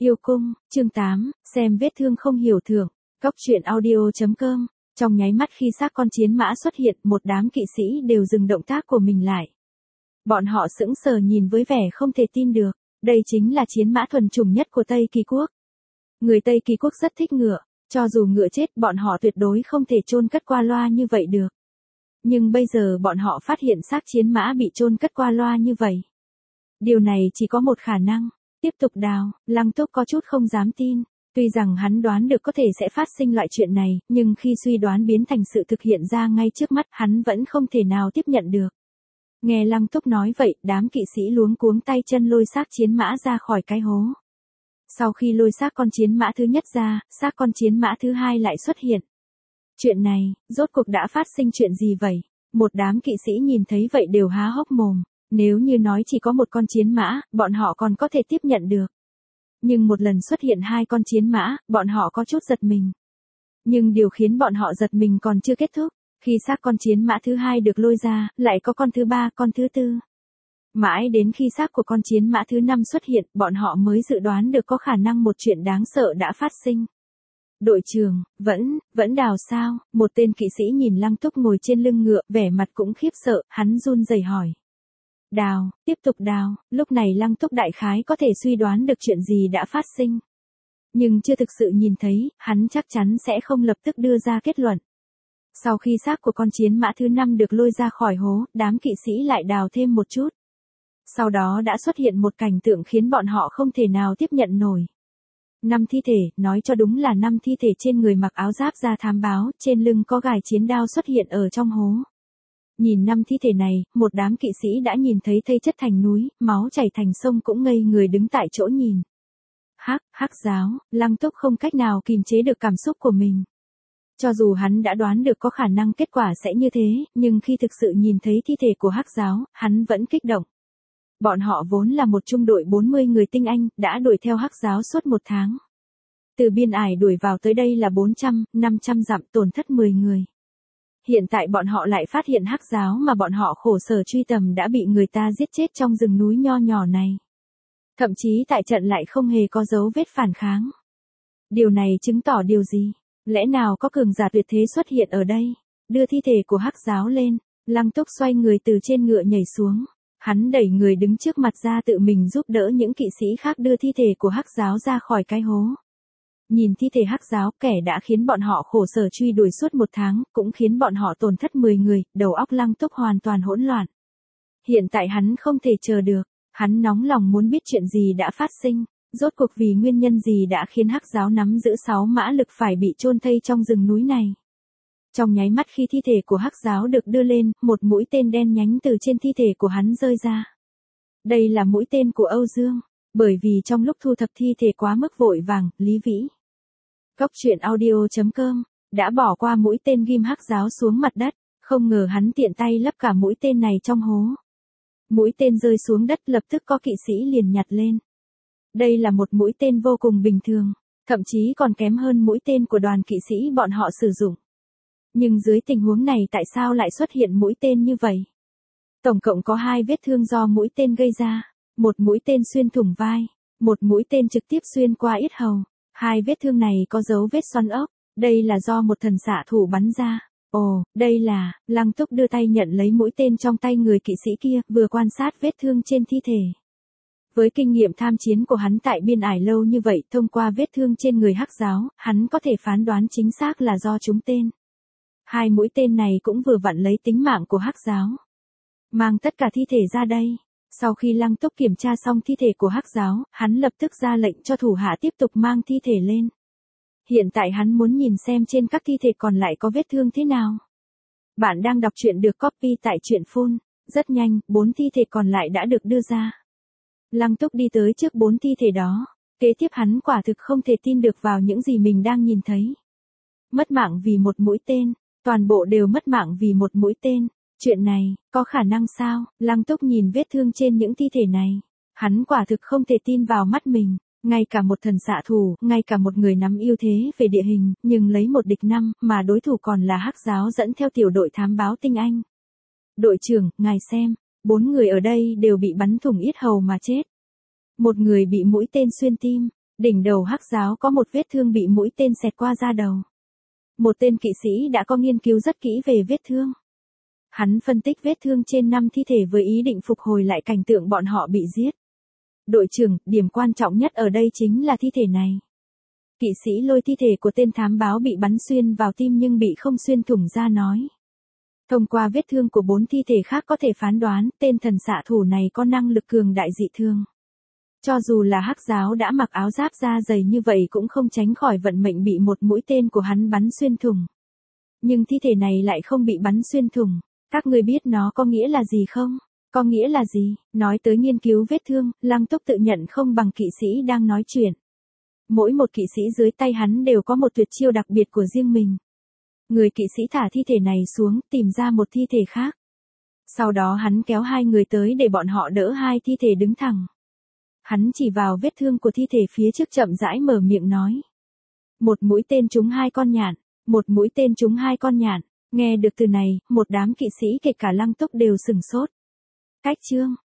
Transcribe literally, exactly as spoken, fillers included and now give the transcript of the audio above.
Yêu cung, chương tám, xem vết thương không hiểu thưởng. Cóc truyện audio chấm com. Trong nháy mắt khi xác con chiến mã xuất hiện, một đám kỵ sĩ đều dừng động tác của mình lại. Bọn họ sững sờ nhìn với vẻ không thể tin được. Đây chính là chiến mã thuần chủng nhất của Tây Kỳ Quốc. Người Tây Kỳ Quốc rất thích ngựa. Cho dù ngựa chết, bọn họ tuyệt đối không thể chôn cất qua loa như vậy được. Nhưng bây giờ bọn họ phát hiện xác chiến mã bị chôn cất qua loa như vậy. Điều này chỉ có một khả năng. Tiếp tục đào, Lăng Túc có chút không dám tin. Tuy rằng hắn đoán được có thể sẽ phát sinh loại chuyện này, nhưng khi suy đoán biến thành sự thực hiện ra ngay trước mắt, hắn vẫn không thể nào tiếp nhận được. Nghe Lăng Túc nói vậy, đám kỵ sĩ luống cuống tay chân lôi xác chiến mã ra khỏi cái hố. Sau khi lôi xác con chiến mã thứ nhất ra, xác con chiến mã thứ hai lại xuất hiện. Chuyện này, rốt cuộc đã phát sinh chuyện gì vậy? Một đám kỵ sĩ nhìn thấy vậy đều há hốc mồm. Nếu như nói chỉ có một con chiến mã, bọn họ còn có thể tiếp nhận được. Nhưng một lần xuất hiện hai con chiến mã, bọn họ có chút giật mình. Nhưng điều khiến bọn họ giật mình còn chưa kết thúc. Khi xác con chiến mã thứ hai được lôi ra, lại có con thứ ba, con thứ tư. Mãi đến khi xác của con chiến mã thứ năm xuất hiện, bọn họ mới dự đoán được có khả năng một chuyện đáng sợ đã phát sinh. Đội trưởng, vẫn, vẫn đào sao? Một tên kỵ sĩ nhìn Lăng Túc ngồi trên lưng ngựa, vẻ mặt cũng khiếp sợ, hắn run rẩy hỏi. Đào, tiếp tục đào, lúc này Lăng Túc đại khái có thể suy đoán được chuyện gì đã phát sinh. Nhưng chưa thực sự nhìn thấy, hắn chắc chắn sẽ không lập tức đưa ra kết luận. Sau khi xác của con chiến mã thứ năm được lôi ra khỏi hố, đám kỵ sĩ lại đào thêm một chút. Sau đó đã xuất hiện một cảnh tượng khiến bọn họ không thể nào tiếp nhận nổi. Năm thi thể, nói cho đúng là năm thi thể trên người mặc áo giáp da thám báo, trên lưng có gài chiến đao xuất hiện ở trong hố. Nhìn năm thi thể này, một đám kỵ sĩ đã nhìn thấy thây chất thành núi, máu chảy thành sông cũng ngây người đứng tại chỗ nhìn. Hắc, Hắc giáo, Lăng Túc không cách nào kìm chế được cảm xúc của mình. Cho dù hắn đã đoán được có khả năng kết quả sẽ như thế, nhưng khi thực sự nhìn thấy thi thể của Hắc giáo, hắn vẫn kích động. Bọn họ vốn là một trung đội bốn mươi người tinh anh, đã đuổi theo Hắc giáo suốt một tháng. Từ biên ải đuổi vào tới đây là bốn trăm, năm trăm dặm, tổn thất mười người. Hiện tại bọn họ lại phát hiện Hắc giáo mà bọn họ khổ sở truy tầm đã bị người ta giết chết trong rừng núi nho nhỏ này. Thậm chí tại trận lại không hề có dấu vết phản kháng. Điều này chứng tỏ điều gì? Lẽ nào có cường giả tuyệt thế xuất hiện ở đây? Đưa thi thể của Hắc giáo lên, Lăng Túc xoay người từ trên ngựa nhảy xuống. Hắn đẩy người đứng trước mặt ra tự mình giúp đỡ những kỵ sĩ khác đưa thi thể của Hắc giáo ra khỏi cái hố. Nhìn thi thể Hắc giáo, kẻ đã khiến bọn họ khổ sở truy đuổi suốt một tháng, cũng khiến bọn họ tổn thất mười người, đầu óc Lăng Túc hoàn toàn hỗn loạn. Hiện tại hắn không thể chờ được, hắn nóng lòng muốn biết chuyện gì đã phát sinh, rốt cuộc vì nguyên nhân gì đã khiến Hắc giáo nắm giữ sáu mã lực phải bị chôn thây trong rừng núi này. Trong nháy mắt khi thi thể của Hắc giáo được đưa lên, một mũi tên đen nhánh từ trên thi thể của hắn rơi ra. Đây là mũi tên của Âu Dương, bởi vì trong lúc thu thập thi thể quá mức vội vàng, Lý Vĩ. Cóc truyện audio chấm com đã bỏ qua mũi tên ghim Hắc giáo xuống mặt đất, không ngờ hắn tiện tay lấp cả mũi tên này trong hố. Mũi tên rơi xuống đất lập tức có kỵ sĩ liền nhặt lên. Đây là một mũi tên vô cùng bình thường, thậm chí còn kém hơn mũi tên của đoàn kỵ sĩ bọn họ sử dụng. Nhưng dưới tình huống này tại sao lại xuất hiện mũi tên như vậy? Tổng cộng có hai vết thương do mũi tên gây ra, một mũi tên xuyên thủng vai, một mũi tên trực tiếp xuyên qua yết hầu. Hai vết thương này có dấu vết xoắn ốc, đây là do một thần xạ thủ bắn ra. Ồ, đây là, Lăng Túc đưa tay nhận lấy mũi tên trong tay người kỵ sĩ kia, vừa quan sát vết thương trên thi thể. Với kinh nghiệm tham chiến của hắn tại biên ải lâu như vậy, thông qua vết thương trên người Hắc giáo, hắn có thể phán đoán chính xác là do trúng tên. Hai mũi tên này cũng vừa vặn lấy tính mạng của Hắc giáo. Mang tất cả thi thể ra đây. Sau khi Lăng Túc kiểm tra xong thi thể của Hắc giáo, hắn lập tức ra lệnh cho thủ hạ tiếp tục mang thi thể lên. Hiện tại hắn muốn nhìn xem trên các thi thể còn lại có vết thương thế nào. Bạn đang đọc truyện được copy tại truyện phun. Rất nhanh, bốn thi thể còn lại đã được đưa ra. Lăng Túc đi tới trước bốn thi thể đó. Kế tiếp hắn quả thực không thể tin được vào những gì mình đang nhìn thấy. Mất mạng vì một mũi tên, toàn bộ đều mất mạng vì một mũi tên. Chuyện này, có khả năng sao? Lăng Túc nhìn vết thương trên những thi thể này. Hắn quả thực không thể tin vào mắt mình. Ngay cả một thần xạ thủ, ngay cả một người nắm ưu thế về địa hình, nhưng lấy một địch năm, mà đối thủ còn là Hắc giáo dẫn theo tiểu đội thám báo tinh anh. Đội trưởng, ngài xem, bốn người ở đây đều bị bắn thủng yết hầu mà chết. Một người bị mũi tên xuyên tim, Đỉnh đầu hắc giáo có một vết thương bị mũi tên xẹt qua da đầu. Một tên kỵ sĩ đã có nghiên cứu rất kỹ về vết thương. Hắn phân tích vết thương trên năm thi thể với ý định phục hồi lại cảnh tượng bọn họ bị giết. Đội trưởng, điểm quan trọng nhất ở đây chính là thi thể này. Kỵ sĩ lôi thi thể của tên thám báo bị bắn xuyên vào tim nhưng bị không xuyên thủng ra nói. Thông qua vết thương của bốn thi thể khác có thể phán đoán tên thần xạ thủ này có năng lực cường đại dị thường. Cho dù là hắc giáo đã mặc áo giáp da dày như vậy cũng không tránh khỏi vận mệnh bị một mũi tên của hắn bắn xuyên thủng. Nhưng thi thể này lại không bị bắn xuyên thủng. Các người biết nó có nghĩa là gì không? Có nghĩa là gì? Nói tới nghiên cứu vết thương, Lăng Túc tự nhận không bằng kỵ sĩ đang nói chuyện. Mỗi một kỵ sĩ dưới tay hắn đều có một tuyệt chiêu đặc biệt của riêng mình. Người kỵ sĩ thả thi thể này xuống, tìm ra một thi thể khác. Sau đó hắn kéo hai người tới để bọn họ đỡ hai thi thể đứng thẳng. Hắn chỉ vào vết thương của thi thể phía trước chậm rãi mở miệng nói. Một mũi tên trúng hai con nhạn, một mũi tên trúng hai con nhạn. Nghe được từ này, một đám kỵ sĩ kể cả Lăng Túc đều sửng sốt. Cách chương